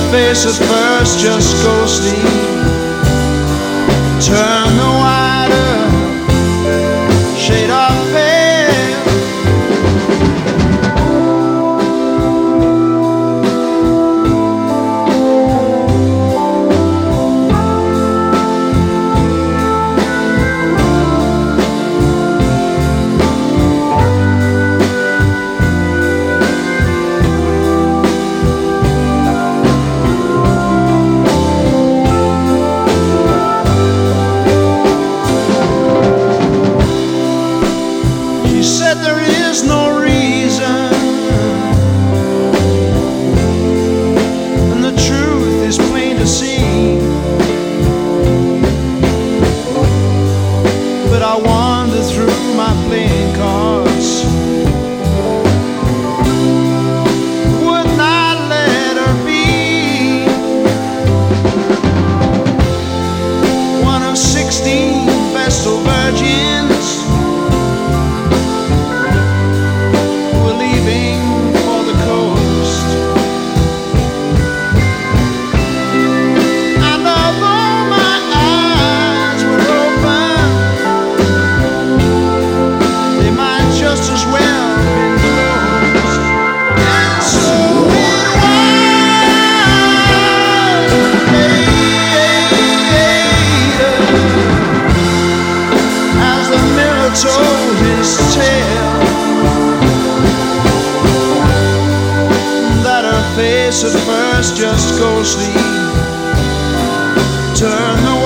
face at first just ghostly. Turn the wider shade of pale. There is no reason, and the truth is plain to see. But I wander through my playing cards, would not let her be one of 16 Vestal virgins. Told his tale that her face at first just ghostly. Turn the